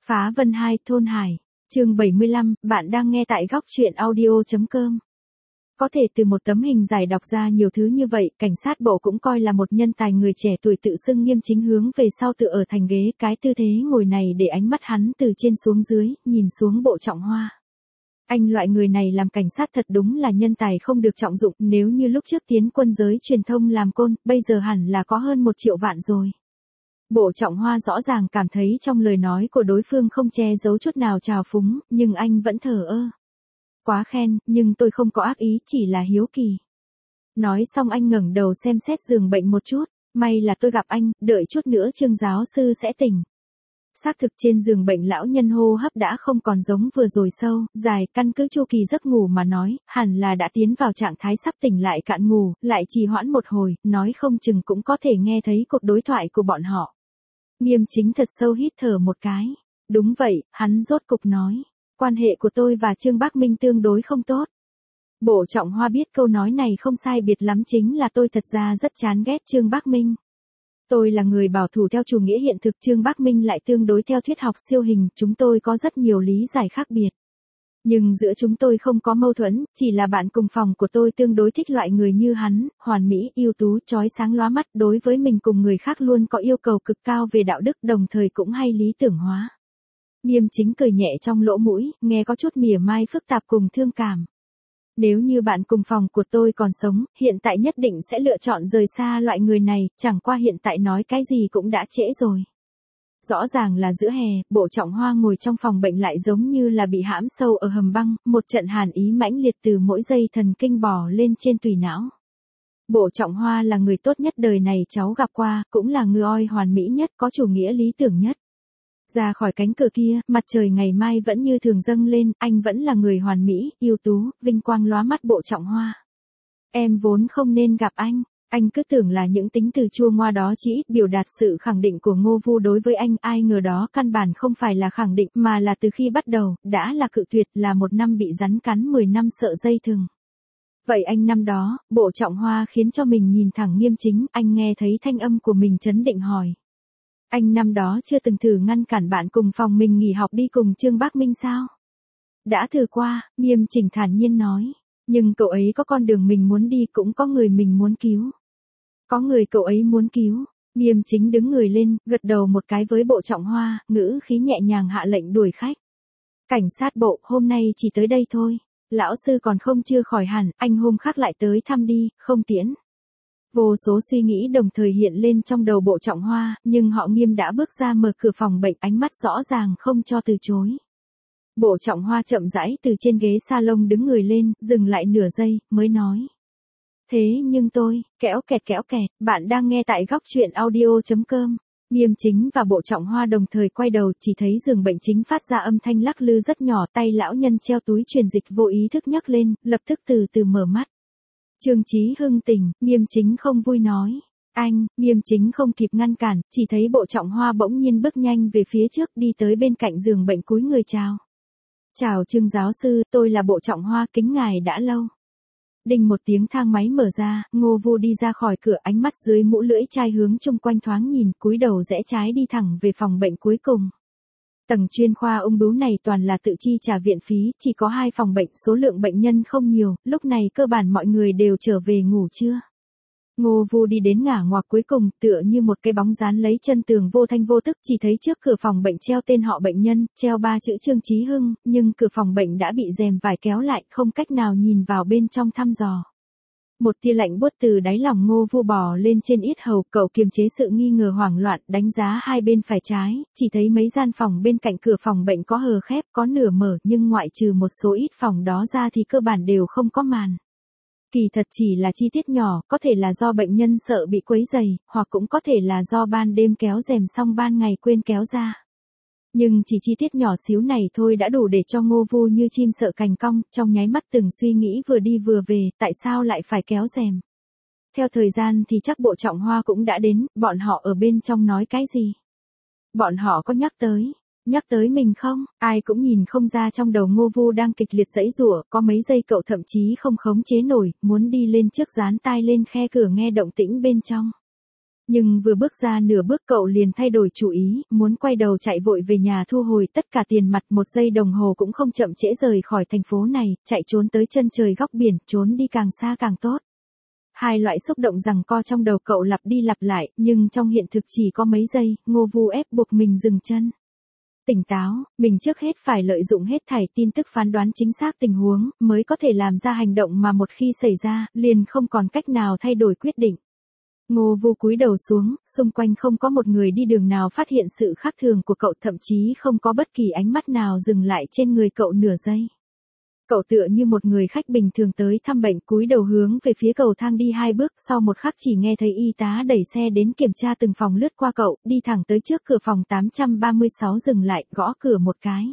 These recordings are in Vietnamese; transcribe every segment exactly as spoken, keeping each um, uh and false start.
Phá Vân hai Thôn Hải, chương bảy mươi lăm, bạn đang nghe tại góc truyện audio.com. Có thể từ một tấm hình giải đọc ra nhiều thứ như vậy, cảnh sát bộ cũng coi là một nhân tài người trẻ tuổi tự xưng Nghiêm Chính hướng về sau tự ở thành ghế, cái tư thế ngồi này để ánh mắt hắn từ trên xuống dưới, nhìn xuống Bộ Trọng Hoa. Anh loại người này làm cảnh sát thật đúng là nhân tài không được trọng dụng, nếu như lúc trước tiến quân giới truyền thông làm côn, bây giờ hẳn là có hơn một triệu vạn rồi. Bộ Trọng Hoa rõ ràng cảm thấy trong lời nói của đối phương không che giấu chút nào trào phúng, nhưng anh vẫn thờ ơ. Quá khen, nhưng tôi không có ác ý, chỉ là hiếu kỳ. Nói xong anh ngẩng đầu xem xét giường bệnh một chút, may là tôi gặp anh, đợi chút nữa Trương giáo sư sẽ tỉnh. Xác thực trên giường bệnh lão nhân hô hấp đã không còn giống vừa rồi sâu, dài, căn cứ chu kỳ giấc ngủ mà nói, hẳn là đã tiến vào trạng thái sắp tỉnh lại cạn ngủ, lại trì hoãn một hồi, nói không chừng cũng có thể nghe thấy cuộc đối thoại của bọn họ. Nghiêm Chính thật sâu hít thở một cái. Đúng vậy, hắn rốt cục nói. Quan hệ của tôi và Trương Bắc Minh tương đối không tốt. Bộ Trọng Hoa biết câu nói này không sai biệt lắm, chính là tôi thật ra rất chán ghét Trương Bắc Minh. Tôi là người bảo thủ theo chủ nghĩa hiện thực, Trương Bắc Minh lại tương đối theo thuyết học siêu hình, chúng tôi có rất nhiều lý giải khác biệt. Nhưng giữa chúng tôi không có mâu thuẫn, chỉ là bạn cùng phòng của tôi tương đối thích loại người như hắn, hoàn mỹ, ưu tú, chói sáng lóa mắt, đối với mình cùng người khác luôn có yêu cầu cực cao về đạo đức, đồng thời cũng hay lý tưởng hóa. Nghiêm Chính cười nhẹ trong lỗ mũi, nghe có chút mỉa mai phức tạp cùng thương cảm. Nếu như bạn cùng phòng của tôi còn sống, hiện tại nhất định sẽ lựa chọn rời xa loại người này, chẳng qua hiện tại nói cái gì cũng đã trễ rồi. Rõ ràng là giữa hè, Bộ Trọng Hoa ngồi trong phòng bệnh lại giống như là bị hãm sâu ở hầm băng, một trận hàn ý mãnh liệt từ mỗi dây thần kinh bò lên trên tùy não. Bộ Trọng Hoa là người tốt nhất đời này cháu gặp qua, cũng là người oi hoàn mỹ nhất, có chủ nghĩa lý tưởng nhất. Ra khỏi cánh cửa kia, mặt trời ngày mai vẫn như thường dâng lên, anh vẫn là người hoàn mỹ, ưu tú, vinh quang lóa mắt Bộ Trọng Hoa. Em vốn không nên gặp anh. Anh cứ tưởng là những tính từ chua ngoa đó chỉ ít biểu đạt sự khẳng định của Ngô Vu đối với anh, ai ngờ đó căn bản không phải là khẳng định mà là từ khi bắt đầu, đã là cự tuyệt, là một năm bị rắn cắn mười năm sợ dây thừng. Vậy anh năm đó, Bộ Trọng Hoa khiến cho mình nhìn thẳng Nghiêm Chính, anh nghe thấy thanh âm của mình trấn định hỏi. Anh năm đó chưa từng thử ngăn cản bạn cùng phòng mình nghỉ học đi cùng Trương Bắc Minh sao? Đã thử qua, Nghiêm Chỉnh thản nhiên nói. Nhưng cậu ấy có con đường mình muốn đi, cũng có người mình muốn cứu. Có người cậu ấy muốn cứu. Nghiêm Chính đứng người lên, gật đầu một cái với Bộ Trọng Hoa, ngữ khí nhẹ nhàng hạ lệnh đuổi khách. Cảnh sát bộ, hôm nay chỉ tới đây thôi. Lão sư còn không chưa khỏi hẳn, anh hôm khác lại tới thăm đi, không tiễn. Vô số suy nghĩ đồng thời hiện lên trong đầu Bộ Trọng Hoa, nhưng họ Nghiêm đã bước ra mở cửa phòng bệnh, ánh mắt rõ ràng không cho từ chối. Bộ Trọng Hoa chậm rãi từ trên ghế salon đứng người lên, dừng lại nửa giây, mới nói. Thế nhưng tôi, kéo kẹt kéo kẹt, bạn đang nghe tại góc truyện audio.com. Nghiêm Chính và Bộ Trọng Hoa đồng thời quay đầu, chỉ thấy giường bệnh chính phát ra âm thanh lắc lư rất nhỏ, tay lão nhân treo túi truyền dịch vô ý thức nhấc lên, lập tức từ từ mở mắt. Trương Chí Hưng tỉnh, Nghiêm Chính không vui nói. Anh, Nghiêm Chính không kịp ngăn cản, chỉ thấy Bộ Trọng Hoa bỗng nhiên bước nhanh về phía trước, đi tới bên cạnh giường bệnh cúi người chào. Chào Trương giáo sư, tôi là Bộ Trọng Hoa, kính ngài đã lâu. Đinh một tiếng thang máy mở ra, Ngô Vu đi ra khỏi cửa, ánh mắt dưới mũ lưỡi chai hướng chung quanh thoáng nhìn, cúi đầu rẽ trái đi thẳng về phòng bệnh cuối cùng. Tầng chuyên khoa ung bướu này toàn là tự chi trả viện phí, chỉ có hai phòng bệnh, số lượng bệnh nhân không nhiều, lúc này cơ bản mọi người đều trở về ngủ trưa. Ngô Vu đi đến ngả ngoặc cuối cùng, tựa như một cái bóng dán lấy chân tường vô thanh vô tức, chỉ thấy trước cửa phòng bệnh treo tên họ bệnh nhân, treo ba chữ Trương Chí Hưng, nhưng cửa phòng bệnh đã bị rèm vải kéo lại, không cách nào nhìn vào bên trong thăm dò. Một tia lạnh buốt từ đáy lòng Ngô Vu bò lên trên yết hầu, cậu kiềm chế sự nghi ngờ hoảng loạn, đánh giá hai bên phải trái, chỉ thấy mấy gian phòng bên cạnh cửa phòng bệnh có hờ khép, có nửa mở, nhưng ngoại trừ một số ít phòng đó ra thì cơ bản đều không có màn. Kỳ thật chỉ là chi tiết nhỏ, có thể là do bệnh nhân sợ bị quấy rầy, hoặc cũng có thể là do ban đêm kéo rèm xong ban ngày quên kéo ra. Nhưng chỉ chi tiết nhỏ xíu này thôi đã đủ để cho Ngô Vu như chim sợ cành cong, trong nháy mắt từng suy nghĩ vừa đi vừa về, tại sao lại phải kéo rèm. Theo thời gian thì chắc Bộ Trọng Hoa cũng đã đến, bọn họ ở bên trong nói cái gì? Bọn họ có nhắc tới, nhắc tới mình không? Ai cũng nhìn không ra trong đầu Ngô Vu đang kịch liệt giãy giụa, có mấy giây cậu thậm chí không khống chế nổi, muốn đi lên trước dán tai lên khe cửa nghe động tĩnh bên trong. Nhưng vừa bước ra nửa bước cậu liền thay đổi chủ ý, muốn quay đầu chạy vội về nhà thu hồi tất cả tiền mặt, một giây đồng hồ cũng không chậm trễ rời khỏi thành phố này, chạy trốn tới chân trời góc biển, trốn đi càng xa càng tốt. Hai loại xúc động giằng co trong đầu cậu lặp đi lặp lại, nhưng trong hiện thực chỉ có mấy giây, Ngô Vu ép buộc mình dừng chân. Tỉnh táo, mình trước hết phải lợi dụng hết thảy tin tức phán đoán chính xác tình huống, mới có thể làm ra hành động mà một khi xảy ra, liền không còn cách nào thay đổi quyết định. Ngô Vu cúi đầu xuống, xung quanh không có một người đi đường nào phát hiện sự khác thường của cậu, thậm chí không có bất kỳ ánh mắt nào dừng lại trên người cậu nửa giây. Cậu tựa như một người khách bình thường tới thăm bệnh, cúi đầu hướng về phía cầu thang đi hai bước, sau một khắc chỉ nghe thấy y tá đẩy xe đến kiểm tra từng phòng lướt qua cậu, đi thẳng tới trước cửa phòng tám trăm ba mươi sáu dừng lại, gõ cửa một cái.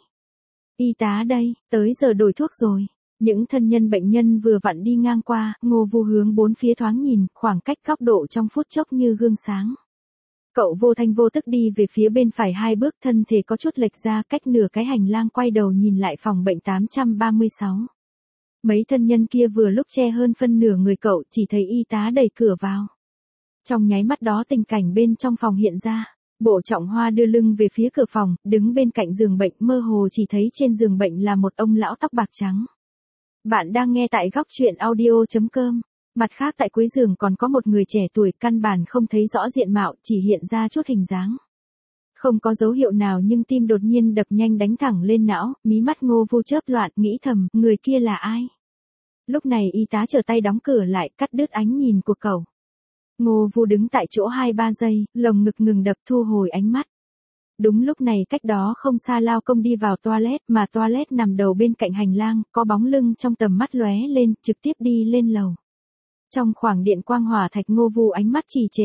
Y tá đây, tới giờ đổi thuốc rồi. Những thân nhân bệnh nhân vừa vặn đi ngang qua, Ngô Vu hướng bốn phía thoáng nhìn, khoảng cách góc độ trong phút chốc như gương sáng. Cậu vô thanh vô tức đi về phía bên phải hai bước, thân thể có chút lệch ra, cách nửa cái hành lang, quay đầu nhìn lại phòng bệnh tám trăm ba mươi sáu. Mấy thân nhân kia vừa lúc che hơn phân nửa người cậu, chỉ thấy y tá đẩy cửa vào. Trong nháy mắt đó tình cảnh bên trong phòng hiện ra. Bộ Trọng Hoa đưa lưng về phía cửa phòng, đứng bên cạnh giường bệnh, mơ hồ chỉ thấy trên giường bệnh là một ông lão tóc bạc trắng. Bạn đang nghe tại góc truyện audio chấm com. Mặt khác tại cuối giường còn có một người trẻ tuổi, căn bản không thấy rõ diện mạo, chỉ hiện ra chút hình dáng. Không có dấu hiệu nào nhưng tim đột nhiên đập nhanh đánh thẳng lên não, mí mắt Ngô Vu chớp loạn, nghĩ thầm, người kia là ai? Lúc này y tá trở tay đóng cửa lại, cắt đứt ánh nhìn của cậu. Ngô Vu đứng tại chỗ hai ba giây, lồng ngực ngừng đập, thu hồi ánh mắt. Đúng lúc này cách đó không xa Lao Công đi vào toilet, mà toilet nằm đầu bên cạnh hành lang, có bóng lưng trong tầm mắt lóe lên, trực tiếp đi lên lầu. Trong khoảng điện quang hỏa thạch, Ngô Vu ánh mắt trì trệ.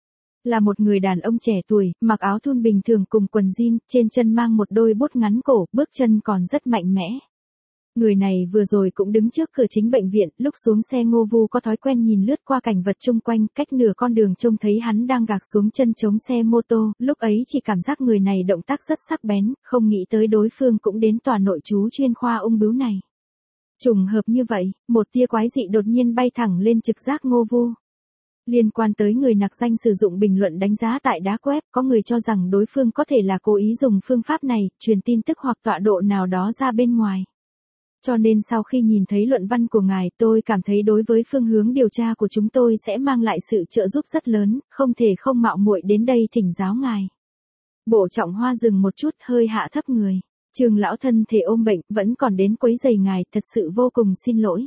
Là một người đàn ông trẻ tuổi, mặc áo thun bình thường cùng quần jean, trên chân mang một đôi bốt ngắn cổ, bước chân còn rất mạnh mẽ. Người này vừa rồi cũng đứng trước cửa chính bệnh viện, lúc xuống xe Ngô Vu có thói quen nhìn lướt qua cảnh vật chung quanh, cách nửa con đường trông thấy hắn đang gạc xuống chân chống xe mô tô, lúc ấy chỉ cảm giác người này động tác rất sắc bén, không nghĩ tới đối phương cũng đến tòa nội trú chuyên khoa ung bướu này. Trùng hợp như vậy, một tia quái dị đột nhiên bay thẳng lên trực giác Ngô Vu. Liên quan tới người nặc danh sử dụng bình luận đánh giá tại đá web, có người cho rằng đối phương có thể là cố ý dùng phương pháp này, truyền tin tức hoặc tọa độ nào đó ra bên ngoài. Cho nên sau khi nhìn thấy luận văn của ngài, tôi cảm thấy đối với phương hướng điều tra của chúng tôi sẽ mang lại sự trợ giúp rất lớn, không thể không mạo muội đến đây thỉnh giáo ngài. Bộ Trọng Hoa dừng một chút, hơi hạ thấp người. Trương lão thân thể ôm bệnh, vẫn còn đến quấy rầy ngài, thật sự vô cùng xin lỗi.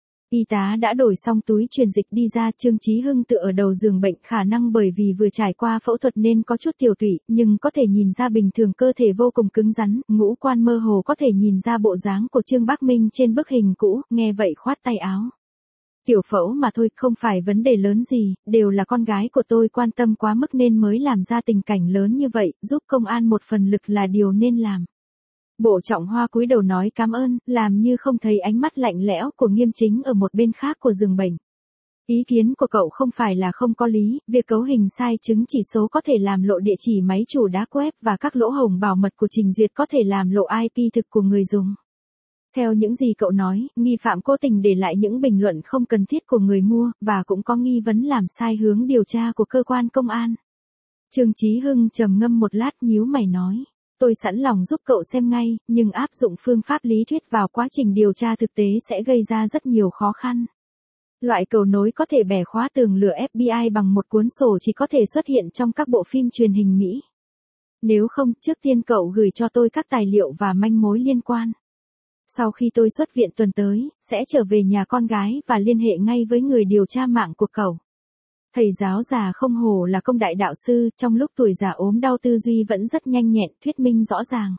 Y tá đã đổi xong túi truyền dịch đi ra, Trương Chí Hưng tựa ở đầu giường bệnh, khả năng bởi vì vừa trải qua phẫu thuật nên có chút tiểu tụy, nhưng có thể nhìn ra bình thường cơ thể vô cùng cứng rắn, ngũ quan mơ hồ có thể nhìn ra bộ dáng của Trương Bắc Minh trên bức hình cũ, nghe vậy khoát tay áo. Tiểu phẫu mà thôi, không phải vấn đề lớn gì, đều là con gái của tôi quan tâm quá mức nên mới làm ra tình cảnh lớn như vậy, giúp công an một phần lực là điều nên làm. Bộ Trọng Hoa cúi đầu nói cảm ơn, làm như không thấy ánh mắt lạnh lẽo của Nghiêm Chính ở một bên khác của giường bệnh. Ý kiến của cậu không phải là không có lý, việc cấu hình sai chứng chỉ số có thể làm lộ địa chỉ máy chủ đá web và các lỗ hổng bảo mật của trình duyệt có thể làm lộ i pê thực của người dùng. Theo những gì cậu nói, nghi phạm cố tình để lại những bình luận không cần thiết của người mua, và cũng có nghi vấn làm sai hướng điều tra của cơ quan công an. Trương Chí Hưng trầm ngâm một lát, nhíu mày nói. Tôi sẵn lòng giúp cậu xem ngay, nhưng áp dụng phương pháp lý thuyết vào quá trình điều tra thực tế sẽ gây ra rất nhiều khó khăn. Loại cầu nối có thể bẻ khóa tường lửa ép bê i bằng một cuốn sổ chỉ có thể xuất hiện trong các bộ phim truyền hình Mỹ. Nếu không, trước tiên cậu gửi cho tôi các tài liệu và manh mối liên quan. Sau khi tôi xuất viện tuần tới, sẽ trở về nhà con gái và liên hệ ngay với người điều tra mạng của cậu. Thầy giáo già không hổ là công đại đạo sư, trong lúc tuổi già ốm đau tư duy vẫn rất nhanh nhẹn, thuyết minh rõ ràng.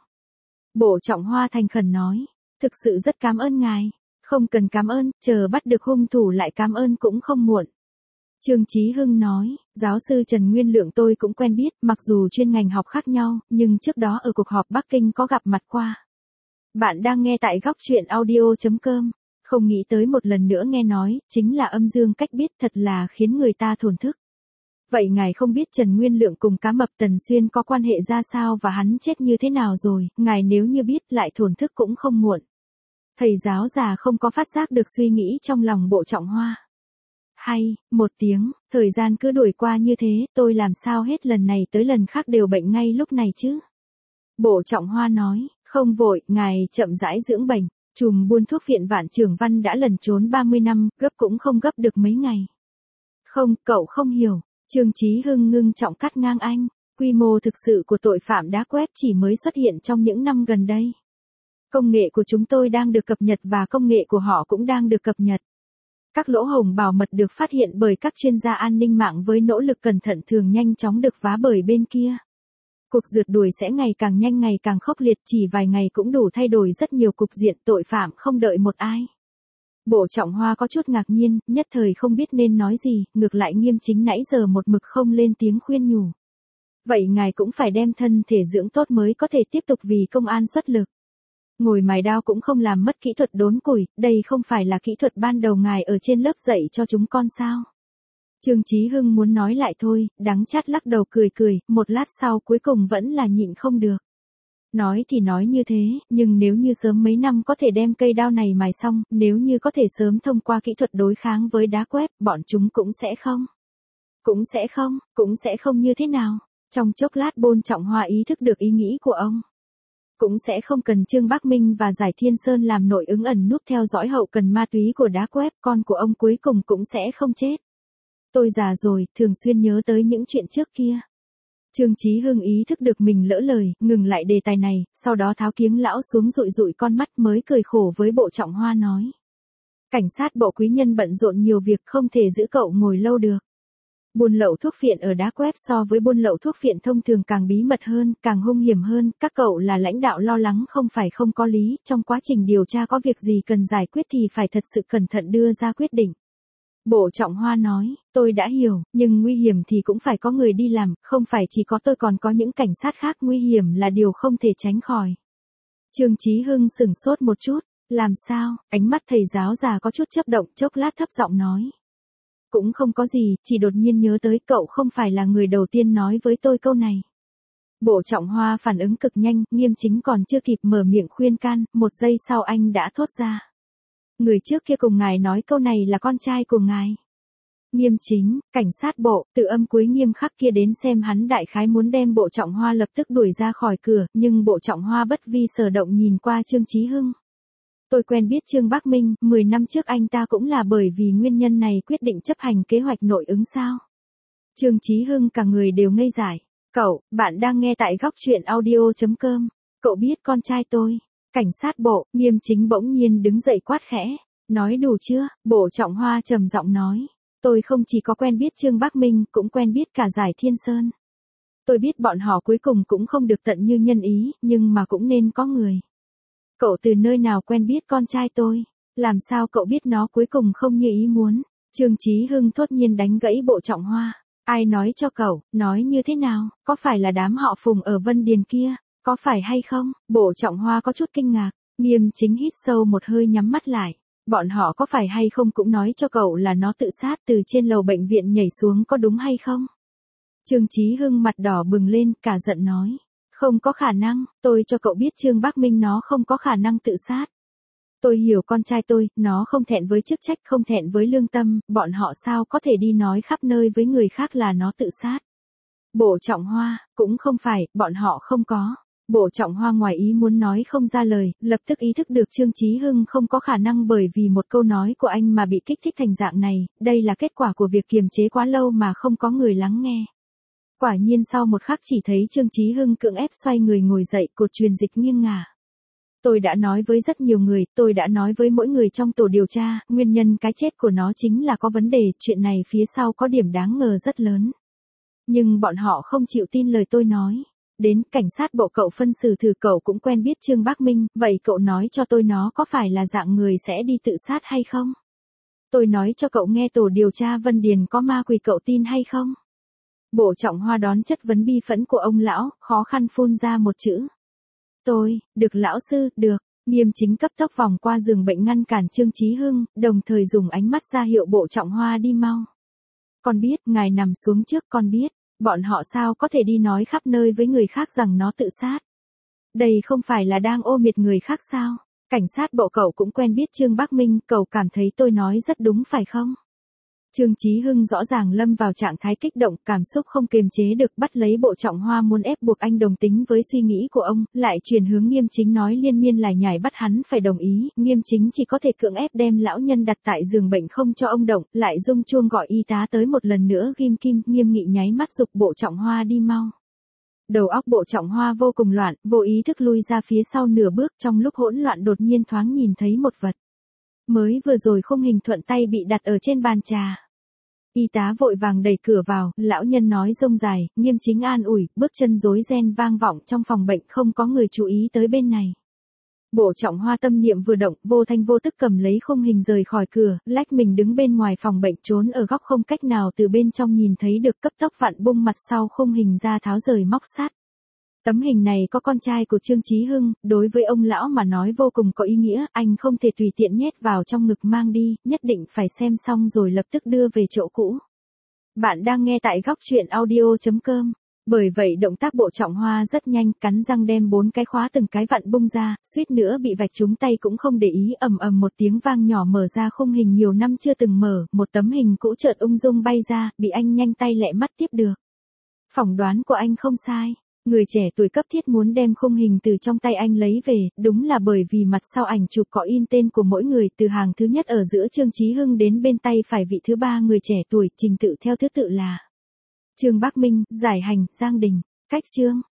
Bộ Trọng Hoa thành khẩn nói, thực sự rất cảm ơn ngài. Không cần cảm ơn, chờ bắt được hung thủ lại cảm ơn cũng không muộn. Trương Chí Hưng nói, giáo sư Trần Nguyên Lượng tôi cũng quen biết, mặc dù chuyên ngành học khác nhau, nhưng trước đó ở cuộc họp Bắc Kinh có gặp mặt qua. Bạn đang nghe tại góc truyện audio chấm com. Không nghĩ tới một lần nữa nghe nói, chính là âm dương cách biết, thật là khiến người ta thổn thức. Vậy ngài không biết Trần Nguyên Lượng cùng cá mập Tần Xuyên có quan hệ ra sao và hắn chết như thế nào rồi, ngài nếu như biết lại thổn thức cũng không muộn. Thầy giáo già không có phát giác được suy nghĩ trong lòng Bộ Trọng Hoa. Hay, một tiếng, thời gian cứ đuổi qua như thế, tôi làm sao hết lần này tới lần khác đều bệnh ngay lúc này chứ? Bộ Trọng Hoa nói, không vội, ngài chậm rãi dưỡng bệnh. Trùm buôn thuốc viện Vạn Trường Văn đã lẩn trốn ba mươi năm, gấp cũng không gấp được mấy ngày. Không, cậu không hiểu. Trương Chí Hưng ngưng trọng cắt ngang anh. Quy mô thực sự của tội phạm đá web chỉ mới xuất hiện trong những năm gần đây. Công nghệ của chúng tôi đang được cập nhật và công nghệ của họ cũng đang được cập nhật. Các lỗ hổng bảo mật được phát hiện bởi các chuyên gia an ninh mạng với nỗ lực cẩn thận thường nhanh chóng được phá bởi bên kia. Cuộc rượt đuổi sẽ ngày càng nhanh ngày càng khốc liệt, chỉ vài ngày cũng đủ thay đổi rất nhiều cục diện, tội phạm không đợi một ai. Bộ Trọng Hoa có chút ngạc nhiên, nhất thời không biết nên nói gì, ngược lại Nghiêm Chính nãy giờ một mực không lên tiếng khuyên nhủ. Vậy ngài cũng phải đem thân thể dưỡng tốt mới có thể tiếp tục vì công an xuất lực. Ngồi mài đao cũng không làm mất kỹ thuật đốn củi, đây không phải là kỹ thuật ban đầu ngài ở trên lớp dạy cho chúng con sao? Trương Chí Hưng muốn nói lại thôi, đắng chát lắc đầu cười cười, một lát sau cuối cùng vẫn là nhịn không được. Nói thì nói như thế, nhưng nếu như sớm mấy năm có thể đem cây đao này mài xong, nếu như có thể sớm thông qua kỹ thuật đối kháng với đá web, bọn chúng cũng sẽ không. Cũng sẽ không, cũng sẽ không như thế nào. Trong chốc lát Bôn Trọng Hoa ý thức được ý nghĩ của ông. Cũng sẽ không cần Trương Bắc Minh và Giải Thiên Sơn làm nội ứng ẩn núp theo dõi hậu cần ma túy của đá web, con của ông cuối cùng cũng sẽ không chết. Tôi già rồi, thường xuyên nhớ tới những chuyện trước kia. Trương Chí Hưng ý thức được mình lỡ lời, ngừng lại đề tài này, sau đó tháo kiếng lão xuống dụi dụi con mắt mới cười khổ với Bộ Trọng Hoa nói. Cảnh sát Bộ quý nhân bận rộn nhiều việc không thể giữ cậu ngồi lâu được. Buôn lậu thuốc phiện ở đá web so với buôn lậu thuốc phiện thông thường càng bí mật hơn, càng hung hiểm hơn, các cậu là lãnh đạo lo lắng không phải không có lý, trong quá trình điều tra có việc gì cần giải quyết thì phải thật sự cẩn thận đưa ra quyết định. Bộ Trọng Hoa nói, tôi đã hiểu, nhưng nguy hiểm thì cũng phải có người đi làm, không phải chỉ có tôi còn có những cảnh sát khác, nguy hiểm là điều không thể tránh khỏi. Trương Chí Hưng sửng sốt một chút, làm sao, ánh mắt thầy giáo già có chút chớp động, chốc lát thấp giọng nói. Cũng không có gì, chỉ đột nhiên nhớ tới cậu không phải là người đầu tiên nói với tôi câu này. Bộ Trọng Hoa phản ứng cực nhanh, Nghiêm Chính còn chưa kịp mở miệng khuyên can, một giây sau anh đã thốt ra. Người trước kia cùng ngài nói câu này là con trai của ngài. Nghiêm Chính, cảnh sát bộ, tự âm cuối nghiêm khắc kia đến xem hắn đại khái muốn đem Bộ Trọng Hoa lập tức đuổi ra khỏi cửa, nhưng Bộ Trọng Hoa bất vi sở động nhìn qua Trương Chí Hưng. Tôi quen biết Trương Bắc Minh, mười năm trước anh ta cũng là bởi vì nguyên nhân này quyết định chấp hành kế hoạch nội ứng sao. Trương Chí Hưng cả người đều ngây dại. Cậu, bạn đang nghe tại góc truyện audio chấm com. Cậu biết con trai tôi. Cảnh sát bộ, Nghiêm Chính bỗng nhiên đứng dậy quát khẽ. Nói đủ chưa? Bộ Trọng Hoa trầm giọng nói. Tôi không chỉ có quen biết Trương Bắc Minh, cũng quen biết cả Giải Thiên Sơn. Tôi biết bọn họ cuối cùng cũng không được tận như nhân ý, nhưng mà cũng nên có người. Cậu từ nơi nào quen biết con trai tôi? Làm sao cậu biết nó cuối cùng không như ý muốn? Trương Chí Hưng thốt nhiên đánh gãy Bộ Trọng Hoa. Ai nói cho cậu, nói như thế nào? Có phải là đám họ Phùng ở Vân Điền kia? Có phải hay không? Bộ Trọng Hoa có chút kinh ngạc. Nghiêm Chính hít sâu một hơi nhắm mắt lại. Bọn họ có phải hay không cũng nói cho cậu là nó tự sát từ trên lầu bệnh viện nhảy xuống, có đúng hay không? Trương Chí Hưng mặt đỏ bừng lên, cả giận nói. Không có khả năng, tôi cho cậu biết Trương Bắc Minh nó không có khả năng tự sát. Tôi hiểu con trai tôi, nó không thẹn với chức trách, không thẹn với lương tâm, bọn họ sao có thể đi nói khắp nơi với người khác là nó tự sát. Bộ Trọng Hoa, cũng không phải, bọn họ không có. Bộ Trọng Hoa ngoài ý muốn nói không ra lời, lập tức ý thức được Trương Chí Hưng không có khả năng bởi vì một câu nói của anh mà bị kích thích thành dạng này, đây là kết quả của việc kiềm chế quá lâu mà không có người lắng nghe. Quả nhiên sau một khắc chỉ thấy Trương Chí Hưng cưỡng ép xoay người ngồi dậy, cột truyền dịch nghiêng ngả. Tôi đã nói với rất nhiều người, tôi đã nói với mỗi người trong tổ điều tra, nguyên nhân cái chết của nó chính là có vấn đề, chuyện này phía sau có điểm đáng ngờ rất lớn. Nhưng bọn họ không chịu tin lời tôi nói. Đến, cảnh sát bộ cậu phân xử thử, cậu cũng quen biết Trương Bắc Minh, vậy cậu nói cho tôi nó có phải là dạng người sẽ đi tự sát hay không? Tôi nói cho cậu nghe tổ điều tra Vân Điền có ma quỷ, cậu tin hay không? Bộ Trọng Hoa đón chất vấn bi phẫn của ông lão, khó khăn phun ra một chữ. Tôi, được lão sư, được. Nghiêm Chính cấp tốc vòng qua giường bệnh ngăn cản Trương Chí Hưng, đồng thời dùng ánh mắt ra hiệu Bộ Trọng Hoa đi mau. Con biết, ngài nằm xuống trước, con biết. Bọn họ sao có thể đi nói khắp nơi với người khác rằng nó tự sát. Đây không phải là đang ô miệt người khác sao? Cảnh sát bộ cậu cũng quen biết Trương Bắc Minh, cậu cảm thấy tôi nói rất đúng phải không? Trương Chí Hưng rõ ràng lâm vào trạng thái kích động, cảm xúc không kiềm chế được, bắt lấy Bộ Trọng Hoa muốn ép buộc anh đồng tính với suy nghĩ của ông, lại chuyển hướng Nghiêm Chính nói liên miên lải nhải bắt hắn phải đồng ý, Nghiêm Chính chỉ có thể cưỡng ép đem lão nhân đặt tại giường bệnh không cho ông động, lại rung chuông gọi y tá tới một lần nữa ghim kim, Nghiêm Nghị nháy mắt giục Bộ Trọng Hoa đi mau. Đầu óc Bộ Trọng Hoa vô cùng loạn, vô ý thức lui ra phía sau nửa bước, trong lúc hỗn loạn đột nhiên thoáng nhìn thấy một vật. Mới vừa rồi khung hình thuận tay bị đặt ở trên bàn trà. Y tá vội vàng đẩy cửa vào, lão nhân nói rông dài, Nghiêm Chính an ủi, bước chân rối ren vang vọng trong phòng bệnh, không có người chú ý tới bên này. Bộ Trọng Hoa tâm niệm vừa động, vô thanh vô tức cầm lấy khung hình rời khỏi cửa, lách mình đứng bên ngoài phòng bệnh trốn ở góc không cách nào từ bên trong nhìn thấy được, cấp tốc vặn bung mặt sau khung hình ra tháo rời móc sát. Tấm hình này có con trai của Trương Chí Hưng, đối với ông lão mà nói vô cùng có ý nghĩa, anh không thể tùy tiện nhét vào trong ngực mang đi, nhất định phải xem xong rồi lập tức đưa về chỗ cũ. Bạn đang nghe tại góc truyện audio chấm com. Bởi vậy động tác Bộ Trọng Hoa rất nhanh, cắn răng đem bốn cái khóa từng cái vặn bung ra, suýt nữa bị vạch trúng tay cũng không để ý, ầm ầm một tiếng vang nhỏ mở ra khung hình nhiều năm chưa từng mở, một tấm hình cũ chợt ung dung bay ra, bị anh nhanh tay lẹ mắt tiếp được. Phỏng đoán của anh không sai. Người trẻ tuổi cấp thiết muốn đem khung hình từ trong tay anh lấy về, đúng là bởi vì mặt sau ảnh chụp có in tên của mỗi người, từ hàng thứ nhất ở giữa Trương Chí Hưng đến bên tay phải vị thứ ba người trẻ tuổi, trình tự theo thứ tự là Trương Bắc Minh, Giải Hành, Giang Đình. Cách chương